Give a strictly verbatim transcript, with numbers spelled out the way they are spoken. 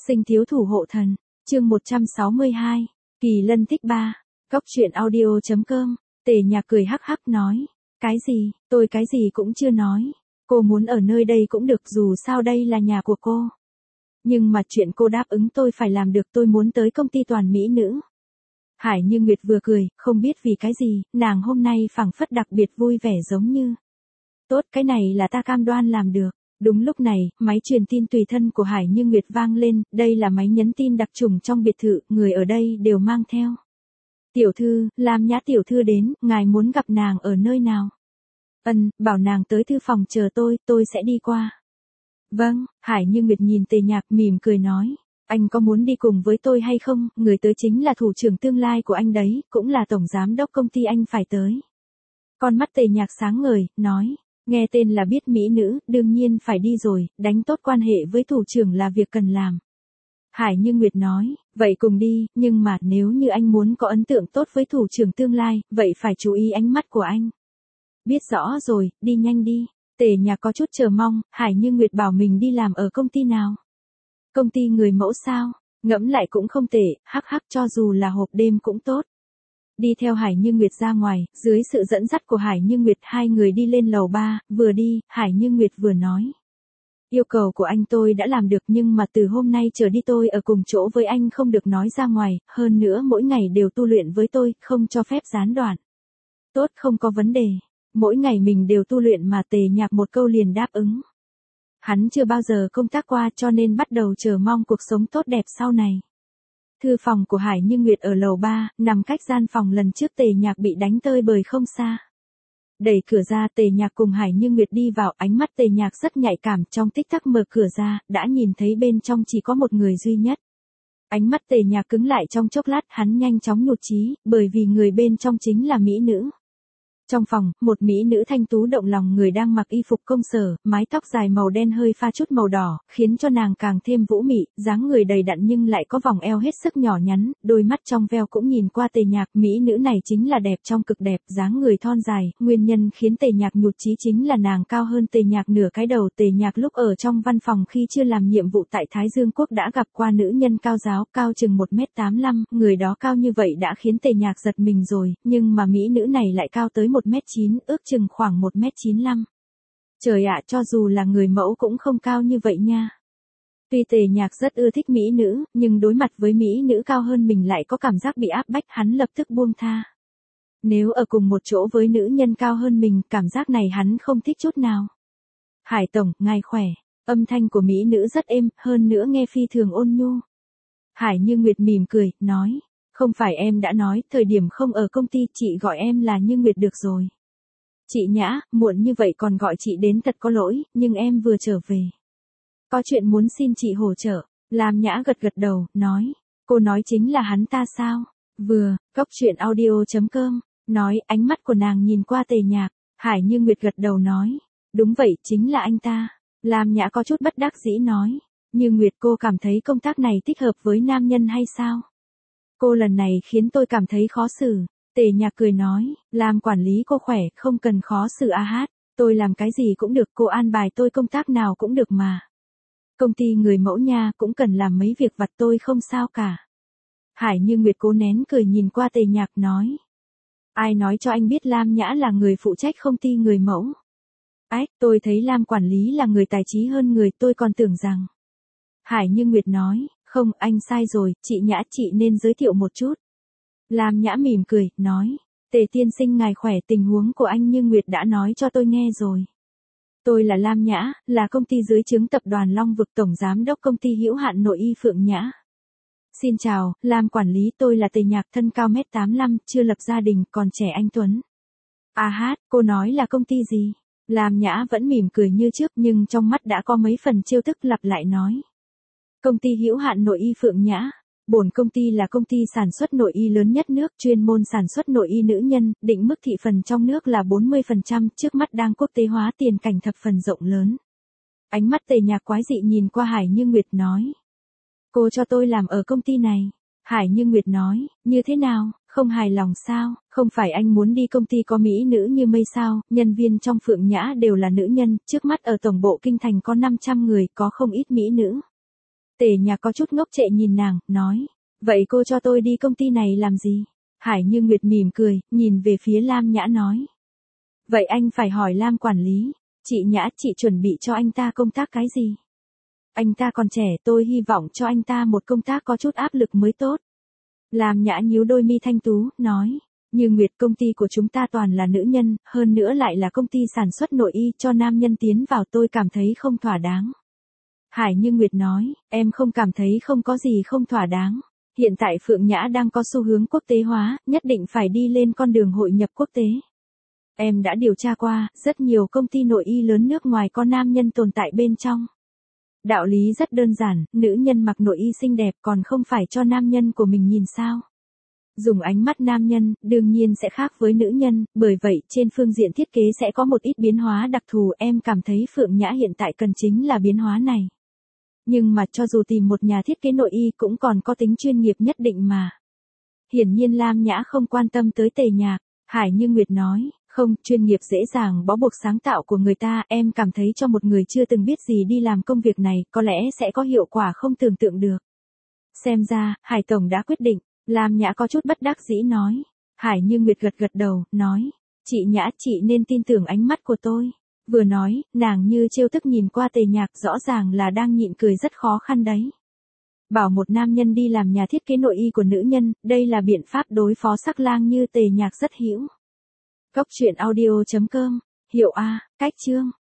Sinh thiếu thủ hộ thần, chương một trăm sáu mươi hai, Kỳ Lân thích ba, Cóc truyện audio chấm com, Tề Nhạc cười hắc hắc nói, cái gì, tôi cái gì cũng chưa nói, cô muốn ở nơi đây cũng được dù sao đây là nhà của cô. Nhưng mà chuyện cô đáp ứng tôi phải làm được, tôi muốn tới công ty toàn mỹ nữ. Hải Như Nguyệt vừa cười, không biết vì cái gì, nàng hôm nay phảng phất đặc biệt vui vẻ giống như. Tốt, cái này là ta cam đoan làm được. Đúng lúc này, máy truyền tin tùy thân của Hải Như Nguyệt vang lên, đây là máy nhắn tin đặc trùng trong biệt thự, người ở đây đều mang theo. Tiểu thư, Lam Nhã tiểu thư đến, ngài muốn gặp nàng ở nơi nào? Ân, bảo nàng tới thư phòng chờ tôi, tôi sẽ đi qua. Vâng, Hải Như Nguyệt nhìn Tề Nhạc mỉm cười nói, anh có muốn đi cùng với tôi hay không, người tới chính là thủ trưởng tương lai của anh đấy, cũng là tổng giám đốc công ty anh phải tới. Con mắt Tề Nhạc sáng ngời, nói. Nghe tên là biết mỹ nữ, đương nhiên phải đi rồi, đánh tốt quan hệ với thủ trưởng là việc cần làm. Hải Như Nguyệt nói, vậy cùng đi, nhưng mà nếu như anh muốn có ấn tượng tốt với thủ trưởng tương lai, vậy phải chú ý ánh mắt của anh. Biết rõ rồi, đi nhanh đi. Tề Nhạc có chút chờ mong, Hải Như Nguyệt bảo mình đi làm ở công ty nào? Công ty người mẫu sao? Ngẫm lại cũng không tệ, hắc hắc cho dù là hộp đêm cũng tốt. Đi theo Hải Như Nguyệt ra ngoài, dưới sự dẫn dắt của Hải Như Nguyệt hai người đi lên lầu ba, vừa đi, Hải Như Nguyệt vừa nói. Yêu cầu của anh tôi đã làm được nhưng mà từ hôm nay trở đi tôi ở cùng chỗ với anh không được nói ra ngoài, hơn nữa mỗi ngày đều tu luyện với tôi, không cho phép gián đoạn. Tốt, không có vấn đề. Mỗi ngày mình đều tu luyện mà Tề Nhạc một câu liền đáp ứng. Hắn chưa bao giờ công tác qua cho nên bắt đầu chờ mong cuộc sống tốt đẹp sau này. Thư phòng của Hải Như Nguyệt ở lầu ba, nằm cách gian phòng lần trước Tề Nhạc bị đánh tơi bời không xa. Đẩy cửa ra, Tề Nhạc cùng Hải Như Nguyệt đi vào, ánh mắt Tề Nhạc rất nhạy cảm, trong tích tắc mở cửa ra, đã nhìn thấy bên trong chỉ có một người duy nhất. Ánh mắt Tề Nhạc cứng lại trong chốc lát, hắn nhanh chóng nhụt chí, bởi vì người bên trong chính là mỹ nữ. Trong phòng, một mỹ nữ thanh tú động lòng người đang mặc y phục công sở, mái tóc dài màu đen hơi pha chút màu đỏ, khiến cho nàng càng thêm vũ mị, dáng người đầy đặn nhưng lại có vòng eo hết sức nhỏ nhắn, đôi mắt trong veo cũng nhìn qua Tề Nhạc, mỹ nữ này chính là đẹp trong cực đẹp, dáng người thon dài, nguyên nhân khiến Tề Nhạc nhụt chí chính là nàng cao hơn Tề Nhạc nửa cái đầu. Tề Nhạc lúc ở trong văn phòng khi chưa làm nhiệm vụ tại Thái Dương Quốc đã gặp qua nữ nhân cao giáo, cao chừng một mét tám mươi lăm, người đó cao như vậy đã khiến Tề Nhạc giật mình rồi, nhưng mà mỹ nữ này lại cao tới một mét chín, ước chừng khoảng một mét chín mươi lăm. Trời ạ, cho dù là người mẫu cũng không cao như vậy nha. Tuy Tề Nhạc rất ưa thích mỹ nữ, nhưng đối mặt với mỹ nữ cao hơn mình lại có cảm giác bị áp bách, hắn lập tức buông tha. Nếu ở cùng một chỗ với nữ nhân cao hơn mình, cảm giác này hắn không thích chút nào. Hải tổng, ngài khỏe. Âm thanh của mỹ nữ rất êm, hơn nữa nghe phi thường ôn nhu. Hải Như Nguyệt mỉm cười, nói. Không phải em đã nói, thời điểm không ở công ty, chị gọi em là Như Nguyệt được rồi. Chị Nhã, muộn như vậy còn gọi chị đến thật có lỗi, nhưng em vừa trở về. Có chuyện muốn xin chị hỗ trợ. Lam Nhã gật gật đầu, nói. Cô nói chính là hắn ta sao? Vừa, Cóc truyện audio chấm com, nói, ánh mắt của nàng nhìn qua Tề Nhạc. Hải Như Nguyệt gật đầu nói. Đúng vậy, chính là anh ta. Lam Nhã có chút bất đắc dĩ nói. Như Nguyệt, cô cảm thấy công tác này thích hợp với nam nhân hay sao? Cô lần này khiến tôi cảm thấy khó xử. Tề Nhạc cười nói, làm quản lý cô khỏe, không cần khó xử a hát, tôi làm cái gì cũng được, cô an bài tôi công tác nào cũng được mà. Công ty người mẫu nha, cũng cần làm mấy việc vặt, tôi không sao cả. Hải Như Nguyệt cố nén cười nhìn qua Tề Nhạc nói. Ai nói cho anh biết Lam Nhã là người phụ trách công ty người mẫu? Ách, tôi thấy Lam quản lý là người tài trí hơn người, tôi còn tưởng rằng. Hải Như Nguyệt nói. Không, anh sai rồi, chị Nhã, chị nên giới thiệu một chút. Lam Nhã mỉm cười, nói. Tề tiên sinh ngài khỏe, tình huống của anh Như Nguyệt đã nói cho tôi nghe rồi. Tôi là Lam Nhã, là công ty dưới trướng tập đoàn Long Vực, tổng giám đốc công ty hữu hạn nội y Phượng Nhã. Xin chào, Lam quản lý, tôi là Tề Nhạc, thân cao mét tám mươi lăm, chưa lập gia đình, còn trẻ anh Tuấn. À hát, cô nói là công ty gì? Lam Nhã vẫn mỉm cười như trước nhưng trong mắt đã có mấy phần trêu tức, lặp lại nói. Công ty hữu hạn nội y Phượng Nhã. Bổn công ty là công ty sản xuất nội y lớn nhất nước, chuyên môn sản xuất nội y nữ nhân, định mức thị phần trong nước là bốn mươi phần trăm, trước mắt đang quốc tế hóa, tiền cảnh thập phần rộng lớn. Ánh mắt Tề Nhạc quái dị nhìn qua Hải Như Nguyệt nói. Cô cho tôi làm ở công ty này. Hải Như Nguyệt nói, như thế nào, không hài lòng sao, không phải anh muốn đi công ty có mỹ nữ như mây sao, nhân viên trong Phượng Nhã đều là nữ nhân, trước mắt ở tổng bộ kinh thành có năm trăm người, có không ít mỹ nữ. Tề Nhạc có chút ngốc trệ nhìn nàng, nói. Vậy cô cho tôi đi công ty này làm gì? Hải Như Nguyệt mỉm cười, nhìn về phía Lam Nhã nói. Vậy anh phải hỏi Lam quản lý. Chị Nhã, chị chuẩn bị cho anh ta công tác cái gì? Anh ta còn trẻ, tôi hy vọng cho anh ta một công tác có chút áp lực mới tốt. Lam Nhã nhíu đôi mi thanh tú, nói. Như Nguyệt, công ty của chúng ta toàn là nữ nhân, hơn nữa lại là công ty sản xuất nội y, cho nam nhân tiến vào tôi cảm thấy không thỏa đáng. Hải Như Nguyệt nói, em không cảm thấy không có gì không thỏa đáng. Hiện tại Phượng Nhã đang có xu hướng quốc tế hóa, nhất định phải đi lên con đường hội nhập quốc tế. Em đã điều tra qua, rất nhiều công ty nội y lớn nước ngoài có nam nhân tồn tại bên trong. Đạo lý rất đơn giản, nữ nhân mặc nội y xinh đẹp còn không phải cho nam nhân của mình nhìn sao. Dùng ánh mắt nam nhân, đương nhiên sẽ khác với nữ nhân, bởi vậy trên phương diện thiết kế sẽ có một ít biến hóa đặc thù. Em cảm thấy Phượng Nhã hiện tại cần chính là biến hóa này. Nhưng mà cho dù tìm một nhà thiết kế nội y cũng còn có tính chuyên nghiệp nhất định mà. Hiển nhiên Lam Nhã không quan tâm tới Tề Nhạc. Hải Như Nguyệt nói, không, chuyên nghiệp dễ dàng bó buộc sáng tạo của người ta. Em cảm thấy cho một người chưa từng biết gì đi làm công việc này, có lẽ sẽ có hiệu quả không tưởng tượng được. Xem ra, Hải Tổng đã quyết định. Lam Nhã có chút bất đắc dĩ nói. Hải Như Nguyệt gật gật đầu, nói. Chị Nhã, chị nên tin tưởng ánh mắt của tôi. Vừa nói, nàng như trêu tức nhìn qua Tề Nhạc, rõ ràng là đang nhịn cười rất khó khăn đấy. Bảo một nam nhân đi làm nhà thiết kế nội y của nữ nhân, đây là biện pháp đối phó sắc lang như Tề Nhạc rất hữu. Cốc truyện audio chấm com, hiệu A, cách chương.